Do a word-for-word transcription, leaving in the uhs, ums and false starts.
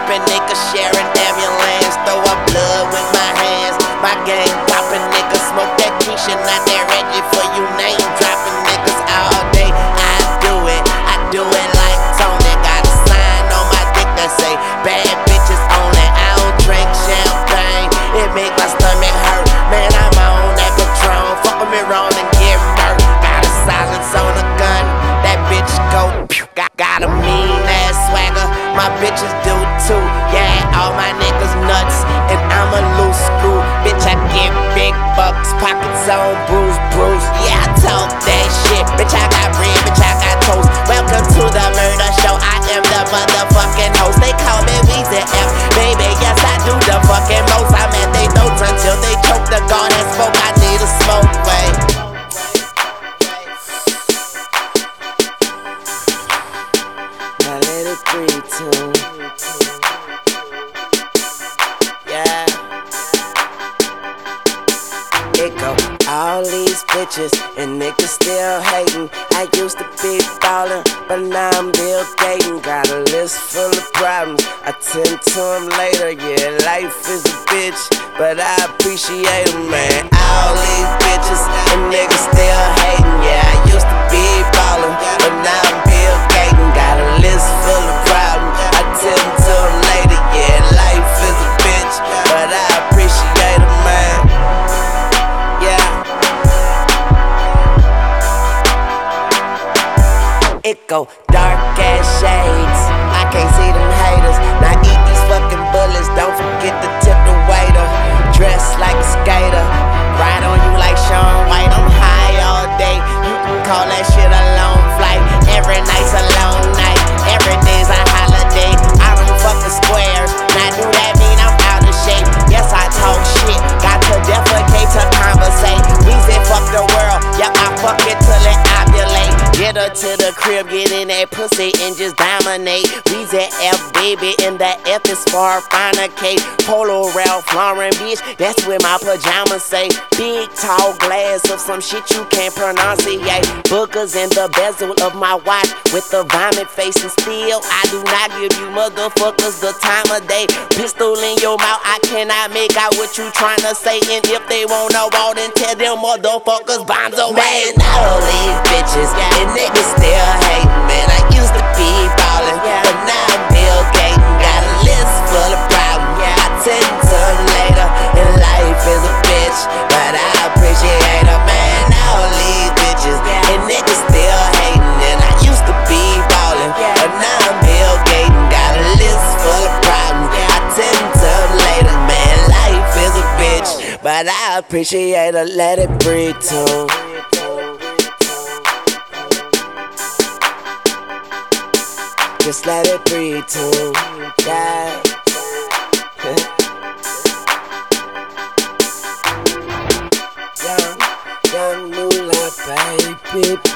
poppin', niggas sharing ambulance. Throw up blood with my hands. My game poppin', niggas smoke that Keisha, not that ready for you name dropping niggas all day. I do it, I do it like Tony. Got a sign on my dick that say bad bitches only. I don't drink champagne, it make my stomach hurt. Man, I'm on that Patron, fuck with me wrong and get murked. Got a silence on a gun, that bitch go pew. Got, got a mean ass swagger, my bitches do too. Yeah, all my niggas nuts, and I'm a loose screw. Bitch, I get big bucks, pockets on bruise, bruise. Yeah, I talk that shit. Bitch, I got bread, bitch, I got toast. Welcome to the murder show, I am the motherfucking host. They call me Weezy F, baby, yes, I do the fucking most. I'm at they throats until they choke. The God that spoke, I need a smoke, wait. Now let it breathe, too. Yeah. It go, all these bitches and niggas still hating. I used to be ballin', but now I'm Bill Gaten. Got a list full of problems, I tend to them later. Yeah, life is a bitch, but I appreciate them, man. All these bitches and niggas still hating. Yeah, I used to be ballin', but now I'm Bill Gaten. Got a list full of problems, I tend to them later. Yeah, life is a bitch, but I appreciate them, man. It go dark ass shades, I can't see them haters. Now eat these fucking bullets, don't forget to tip the waiter. Dress like a skater, ride on you like Shaun White. I'm high all day, you can call that shit a long flight. Every night's a long night, every day's a holiday. I don't fuck the squares, now do that mean I'm out of shape? Yes, I talk shit, got to defecate to conversate. We said fuck the world, yep, I fuck it till it ovulate. Get her to the crib, get in that pussy and just dominate. Weezy F, baby, and the F is for finer K. Polo Ralph Lauren, bitch, that's where my pajamas say. Big tall glass of some shit you can't pronunciate. Boogers in the bezel of my watch with the vomit face, and still I do not give you motherfuckers the time of day. Pistol in your mouth, I cannot make out what you tryna say. And if they wanna walk, then tell them motherfuckers bombs away. Man, all these bitches, yeah. Niggas still hatin', man. I used to be ballin', yeah. But now I'm Bill Gaten. Got a list full of problems, yeah. I tend to them later, and life is a bitch, but I appreciate her, man. All these bitches, yeah. And niggas still hatin', and I used to be ballin', yeah. But now I'm Bill Gaten. Got a list full of problems, yeah. I tend to them later, man. Life is a bitch, but I appreciate her. Let it breathe too. Just let it breathe too, yeah. Young, young moolah, baby.